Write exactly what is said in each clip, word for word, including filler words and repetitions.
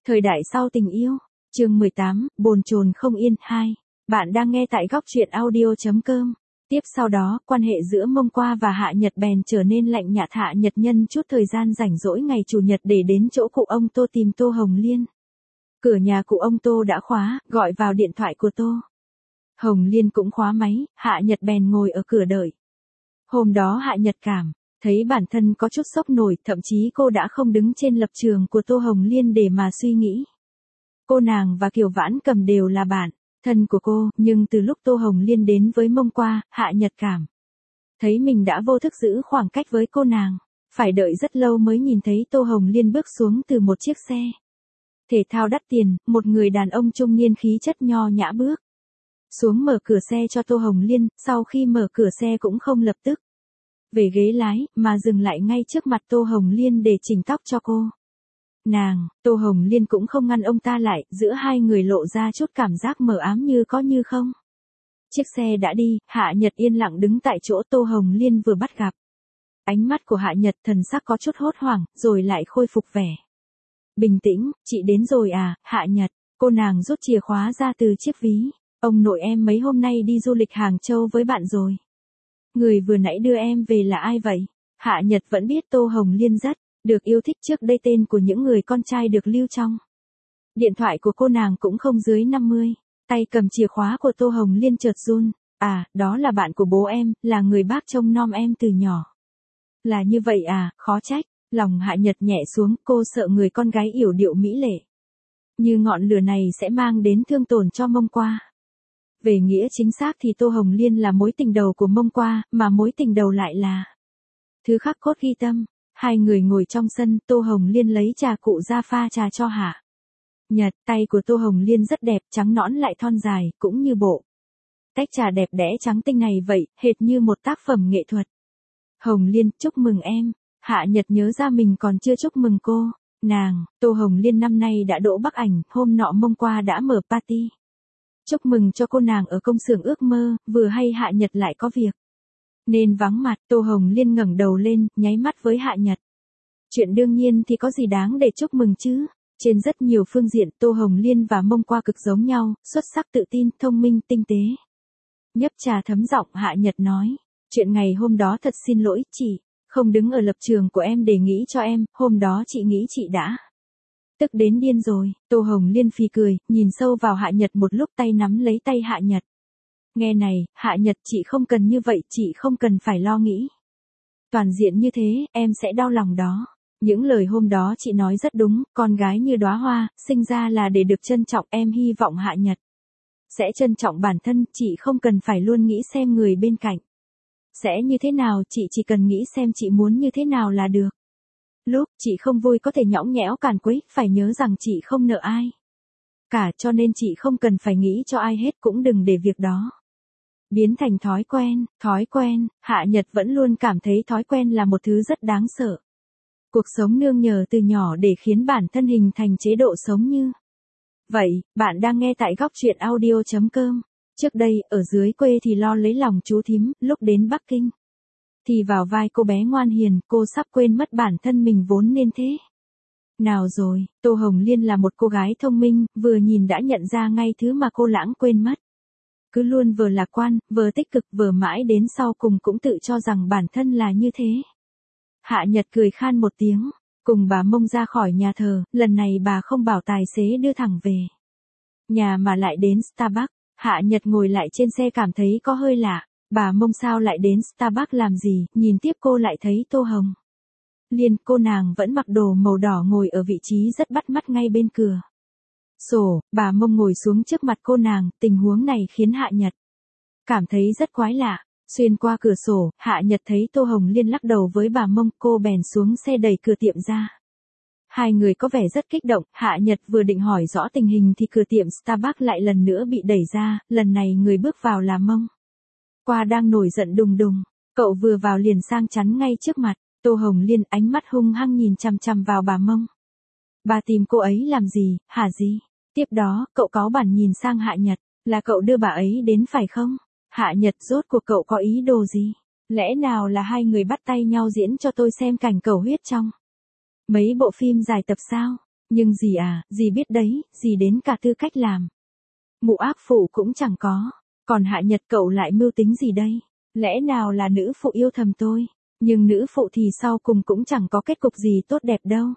Thời đại sau tình yêu, chương mười tám, bồn chồn không yên hai. Bạn đang nghe tại góc truyện audio.com. Tiếp sau đó, quan hệ giữa Mông Qua và Hạ Nhật bèn trở nên lạnh nhạt. Hạ Nhật nhân chút thời gian rảnh rỗi ngày chủ nhật để đến chỗ cụ ông Tô tìm Tô Hồng Liên. Cửa nhà cụ ông Tô đã khóa, gọi vào điện thoại của Tô. Hồng Liên cũng khóa máy, Hạ Nhật bèn ngồi ở cửa đợi. Hôm đó Hạ Nhật cảm thấy bản thân có chút sốc nổi, thậm chí cô đã không đứng trên lập trường của Tô Hồng Liên để mà suy nghĩ. Cô nàng và Kiều Vãn Cầm đều là bạn thân của cô, nhưng từ lúc Tô Hồng Liên đến với Mông Qua, Hạ Nhật cảm thấy mình đã vô thức giữ khoảng cách với cô nàng. Phải đợi rất lâu mới nhìn thấy Tô Hồng Liên bước xuống từ một chiếc xe thể thao đắt tiền, một người đàn ông trung niên khí chất nho nhã bước xuống mở cửa xe cho Tô Hồng Liên, sau khi mở cửa xe cũng không lập tức về ghế lái, mà dừng lại ngay trước mặt Tô Hồng Liên để chỉnh tóc cho cô. Nàng, Tô Hồng Liên cũng không ngăn ông ta lại, giữa hai người lộ ra chút cảm giác mờ ám như có như không. Chiếc xe đã đi, Hạ Nhật yên lặng đứng tại chỗ Tô Hồng Liên vừa bắt gặp. Ánh mắt của Hạ Nhật thần sắc có chút hốt hoảng, rồi lại khôi phục vẻ bình tĩnh. Chị đến rồi à, Hạ Nhật. Cô nàng rút chìa khóa ra từ chiếc ví. Ông nội em mấy hôm nay đi du lịch Hàng Châu với bạn rồi. Người vừa nãy đưa em về là ai vậy? Hạ Nhật vẫn biết Tô Hồng Liên rất được yêu thích, trước đây tên của những người con trai được lưu trong điện thoại của cô nàng cũng không dưới năm mươi. Tay cầm chìa khóa của Tô Hồng Liên chợt run. À, đó là bạn của bố em, là người bác trông nom em từ nhỏ. Là như vậy à, khó trách. Lòng Hạ Nhật nhẹ xuống, cô sợ người con gái yểu điệu mỹ lệ như ngọn lửa này sẽ mang đến thương tổn cho Mông Qua. Về nghĩa chính xác thì Tô Hồng Liên là mối tình đầu của Mông Qua, mà mối tình đầu lại là thứ khắc cốt ghi tâm. Hai người ngồi trong sân, Tô Hồng Liên lấy trà cụ ra pha trà cho Hạ Nhật. Tay của Tô Hồng Liên rất đẹp, trắng nõn lại thon dài, cũng như bộ tách trà đẹp đẽ trắng tinh này vậy, hệt như một tác phẩm nghệ thuật. Hồng Liên, chúc mừng em. Hạ Nhật nhớ ra mình còn chưa chúc mừng cô. Nàng, Tô Hồng Liên năm nay đã đỗ Bắc Ảnh, hôm nọ Mông Qua đã mở party chúc mừng cho cô nàng ở công xưởng ước mơ, vừa hay Hạ Nhật lại có việc nên vắng mặt. Tô Hồng Liên ngẩng đầu lên, nháy mắt với Hạ Nhật. Chuyện đương nhiên thì có gì đáng để chúc mừng chứ? Trên rất nhiều phương diện, Tô Hồng Liên và Mông Qua cực giống nhau, xuất sắc, tự tin, thông minh, tinh tế. Nhấp trà thấm giọng, Hạ Nhật nói. Chuyện ngày hôm đó thật xin lỗi, chị không đứng ở lập trường của em để nghĩ cho em, hôm đó chị nghĩ chị đã tức đến điên rồi. Tô Hồng Liên phì cười, nhìn sâu vào Hạ Nhật một lúc, tay nắm lấy tay Hạ Nhật. Nghe này, Hạ Nhật, chị không cần như vậy, chị không cần phải lo nghĩ toàn diện như thế, em sẽ đau lòng đó. Những lời hôm đó chị nói rất đúng, con gái như đóa hoa, sinh ra là để được trân trọng. Em hy vọng Hạ Nhật sẽ trân trọng bản thân, chị không cần phải luôn nghĩ xem người bên cạnh sẽ như thế nào, chị chỉ cần nghĩ xem chị muốn như thế nào là được. Lúc chị không vui có thể nhõng nhẽo càn quấy, phải nhớ rằng chị không nợ ai cả, cho nên chị không cần phải nghĩ cho ai hết, cũng đừng để việc đó biến thành thói quen. Thói quen, Hạ Nhật vẫn luôn cảm thấy thói quen là một thứ rất đáng sợ. Cuộc sống nương nhờ từ nhỏ để khiến bản thân hình thành chế độ sống như vậy. Bạn đang nghe tại góc truyện audio.com. Trước đây, ở dưới quê thì lo lấy lòng chú thím, lúc đến Bắc Kinh thì vào vai cô bé ngoan hiền, cô sắp quên mất bản thân mình vốn nên thế nào rồi. Tô Hồng Liên là một cô gái thông minh, vừa nhìn đã nhận ra ngay thứ mà cô lãng quên mất. Cứ luôn vừa lạc quan, vừa tích cực, vừa mãi đến sau cùng cũng tự cho rằng bản thân là như thế. Hạ Nhật cười khan một tiếng, cùng bà Mông ra khỏi nhà thờ, lần này bà không bảo tài xế đưa thẳng về nhà mà lại đến Starbucks. Hạ Nhật ngồi lại trên xe cảm thấy có hơi lạ, bà Mông sao lại đến Starbucks làm gì, nhìn tiếp cô lại thấy Tô Hồng Liên, cô nàng vẫn mặc đồ màu đỏ ngồi ở vị trí rất bắt mắt ngay bên cửa sổ. Bà Mông ngồi xuống trước mặt cô nàng, tình huống này khiến Hạ Nhật cảm thấy rất quái lạ. Xuyên qua cửa sổ, Hạ Nhật thấy Tô Hồng Liên lắc đầu với bà Mông, cô bèn xuống xe đẩy cửa tiệm ra. Hai người có vẻ rất kích động, Hạ Nhật vừa định hỏi rõ tình hình thì cửa tiệm Starbucks lại lần nữa bị đẩy ra, lần này người bước vào là Mông Qua đang nổi giận đùng đùng. Cậu vừa vào liền sang chắn ngay trước mặt. Tô Hồng Liên ánh mắt hung hăng nhìn chằm chằm vào bà Mông. Bà tìm cô ấy làm gì, hả gì? Tiếp đó, cậu cáu bẳn nhìn sang Hạ Nhật, là cậu đưa bà ấy đến phải không? Hạ Nhật, rốt cuộc cậu có ý đồ gì? Lẽ nào là hai người bắt tay nhau diễn cho tôi xem cảnh cầu huyết trong mấy bộ phim dài tập sao? Nhưng dì à, dì biết đấy, dì đến cả tư cách làm mụ ác phụ cũng chẳng có. Còn Hạ Nhật cậu lại mưu tính gì đây? Lẽ nào là nữ phụ yêu thầm tôi? Nhưng nữ phụ thì sau cùng cũng chẳng có kết cục gì tốt đẹp đâu.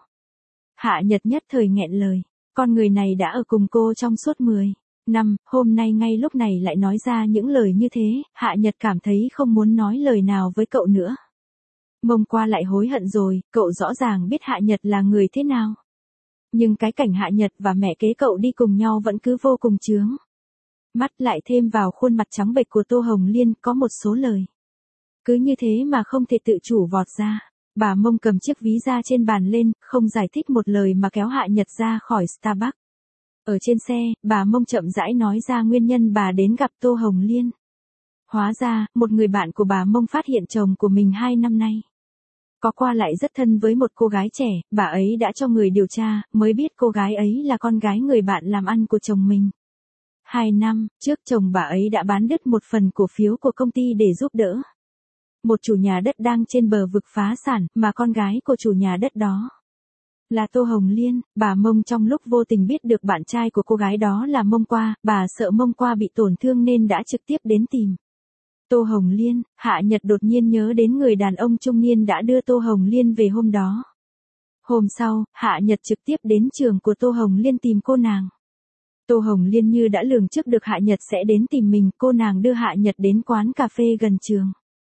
Hạ Nhật nhất thời nghẹn lời. Con người này đã ở cùng cô trong suốt mười năm, hôm nay ngay lúc này lại nói ra những lời như thế, Hạ Nhật cảm thấy không muốn nói lời nào với cậu nữa. Mông Qua lại hối hận rồi, cậu rõ ràng biết Hạ Nhật là người thế nào. Nhưng cái cảnh Hạ Nhật và mẹ kế cậu đi cùng nhau vẫn cứ vô cùng chướng mắt, lại thêm vào khuôn mặt trắng bệch của Tô Hồng Liên có một số lời. Cứ như thế mà không thể tự chủ vọt ra. Bà Mông cầm chiếc ví da trên bàn lên, không giải thích một lời mà kéo Hạ Nhật ra khỏi Starbucks. Ở trên xe, bà Mông chậm rãi nói ra nguyên nhân bà đến gặp Tô Hồng Liên. Hóa ra, một người bạn của bà Mông phát hiện chồng của mình hai năm nay có qua lại rất thân với một cô gái trẻ, bà ấy đã cho người điều tra, mới biết cô gái ấy là con gái người bạn làm ăn của chồng mình. Hai năm trước chồng bà ấy đã bán đứt một phần cổ phiếu của công ty để giúp đỡ một chủ nhà đất đang trên bờ vực phá sản, mà con gái của chủ nhà đất đó là Tô Hồng Liên. Bà Mông trong lúc vô tình biết được bạn trai của cô gái đó là Mông Qua, bà sợ Mông Qua bị tổn thương nên đã trực tiếp đến tìm Tô Hồng Liên. Hạ Nhật đột nhiên nhớ đến người đàn ông trung niên đã đưa Tô Hồng Liên về hôm đó. Hôm sau, Hạ Nhật trực tiếp đến trường của Tô Hồng Liên tìm cô nàng. Tô Hồng Liên như đã lường trước được Hạ Nhật sẽ đến tìm mình, cô nàng đưa Hạ Nhật đến quán cà phê gần trường.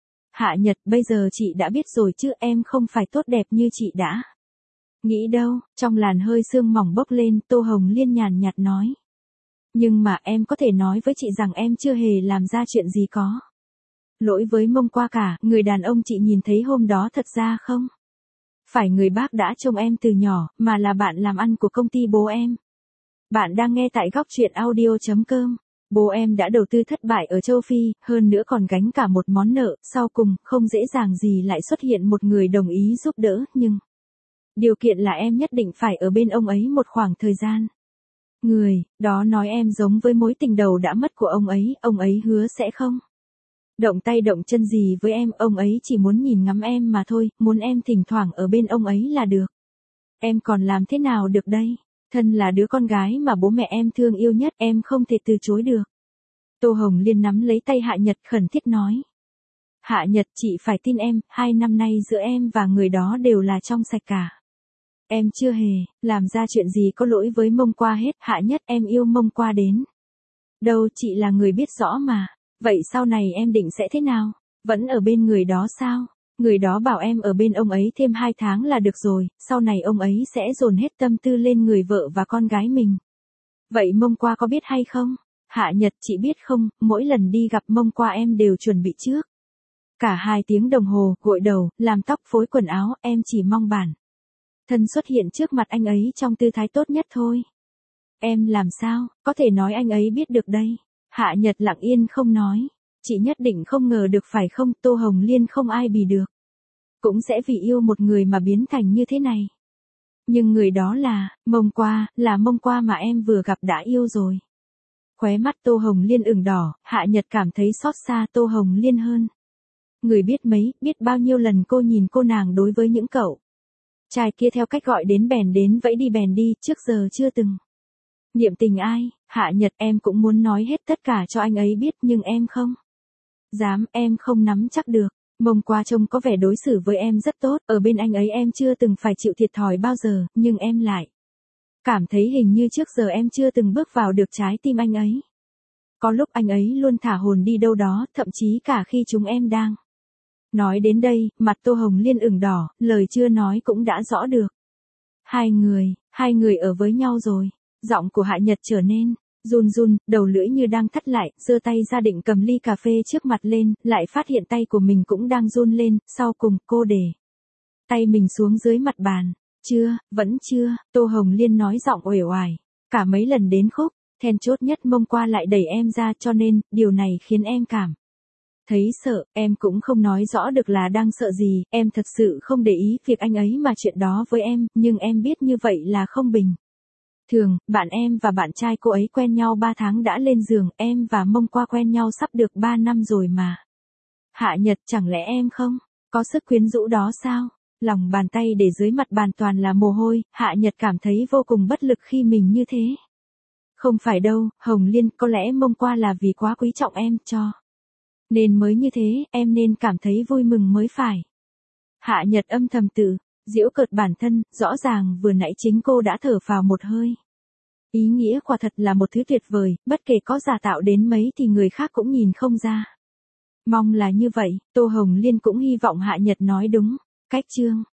Hạ Nhật, bây giờ chị đã biết rồi chứ, em không phải tốt đẹp như chị đã nghĩ đâu. Trong làn hơi sương mỏng bốc lên, Tô Hồng Liên nhàn nhạt nói. Nhưng mà em có thể nói với chị rằng em chưa hề làm ra chuyện gì có lỗi với Mông Qua cả, người đàn ông chị nhìn thấy hôm đó thật ra không phải người bác đã trông em từ nhỏ, mà là bạn làm ăn của công ty bố em. Bạn đang nghe tại góc truyện audio chấm com. Bố em đã đầu tư thất bại ở châu Phi, hơn nữa còn gánh cả một món nợ, sau cùng, không dễ dàng gì lại xuất hiện một người đồng ý giúp đỡ, nhưng điều kiện là em nhất định phải ở bên ông ấy một khoảng thời gian. Người đó nói em giống với mối tình đầu đã mất của ông ấy, ông ấy hứa sẽ không động tay động chân gì với em, ông ấy chỉ muốn nhìn ngắm em mà thôi, muốn em thỉnh thoảng ở bên ông ấy là được. Em còn làm thế nào được đây? Thân là đứa con gái mà bố mẹ em thương yêu nhất, em không thể từ chối được. Tô Hồng Liên nắm lấy tay Hạ Nhật khẩn thiết nói. Hạ Nhật, chị phải tin em, hai năm nay giữa em và người đó đều là trong sạch cả. Em chưa hề làm ra chuyện gì có lỗi với Mông Qua hết. Hạ Nhất, em yêu Mông Qua đến đâu chị là người biết rõ mà. Vậy sau này em định sẽ thế nào? Vẫn ở bên người đó sao? Người đó bảo em ở bên ông ấy thêm hai tháng là được rồi, sau này ông ấy sẽ dồn hết tâm tư lên người vợ và con gái mình. Vậy Mông Qua có biết hay không? Hạ Nhật, chị biết không, mỗi lần đi gặp Mông Qua em đều chuẩn bị trước cả hai tiếng đồng hồ, gội đầu, làm tóc, phối quần áo, em chỉ mong bản thân xuất hiện trước mặt anh ấy trong tư thái tốt nhất thôi. Em làm sao có thể nói anh ấy biết được đây? Hạ Nhật lặng yên không nói. Chị nhất định không ngờ được phải không? Tô Hồng Liên không ai bì được, cũng sẽ vì yêu một người mà biến thành như thế này. Nhưng người đó là Mông Qua, là Mông Qua mà em vừa gặp đã yêu rồi. Khóe mắt Tô Hồng Liên ửng đỏ, Hạ Nhật cảm thấy xót xa Tô Hồng Liên hơn người biết mấy, biết bao nhiêu lần cô nhìn cô nàng đối với những cậu trai kia theo cách gọi đến bèn đến vẫy đi bèn đi, trước giờ chưa từng niệm tình ai. Hạ Nhật, em cũng muốn nói hết tất cả cho anh ấy biết, nhưng em không dám, em không nắm chắc được. Mông Qua trông có vẻ đối xử với em rất tốt, ở bên anh ấy em chưa từng phải chịu thiệt thòi bao giờ, nhưng em lại cảm thấy hình như trước giờ em chưa từng bước vào được trái tim anh ấy. Có lúc anh ấy luôn thả hồn đi đâu đó, thậm chí cả khi chúng em đang nói đến đây, mặt Tô Hồng Liên ửng đỏ, lời chưa nói cũng đã rõ được. Hai người, hai người ở với nhau rồi. Giọng của Hạ Nhật trở nên run run, đầu lưỡi như đang thắt lại, giơ tay ra định cầm ly cà phê trước mặt lên, lại phát hiện tay của mình cũng đang run lên, sau cùng cô để tay mình xuống dưới mặt bàn. Chưa, vẫn chưa, Tô Hồng Liên nói giọng uể oải. Cả mấy lần đến khúc then chốt nhất Mông Qua lại đẩy em ra, cho nên điều này khiến em cảm thấy sợ. Em cũng không nói rõ được là đang sợ gì, em thật sự không để ý việc anh ấy mà chuyện đó với em, nhưng em biết như vậy là không bình thường. Bạn em và bạn trai cô ấy quen nhau ba tháng đã lên giường, em và Mông Qua quen nhau sắp được ba năm rồi mà. Hạ Nhật, chẳng lẽ em không có sức quyến rũ đó sao? Lòng bàn tay để dưới mặt bàn toàn là mồ hôi, Hạ Nhật cảm thấy vô cùng bất lực khi mình như thế. Không phải đâu, Hồng Liên, có lẽ mông qua là vì quá quý trọng em, cho nên mới như thế, em nên cảm thấy vui mừng mới phải. Hạ Nhật âm thầm tự giễu cợt bản thân, rõ ràng vừa nãy chính cô đã thở vào một hơi. Ý nghĩa quả thật là một thứ tuyệt vời, bất kể có giả tạo đến mấy thì người khác cũng nhìn không ra. Mong là như vậy, Tô Hồng Liên cũng hy vọng Hạ Nhật nói đúng. Cách chương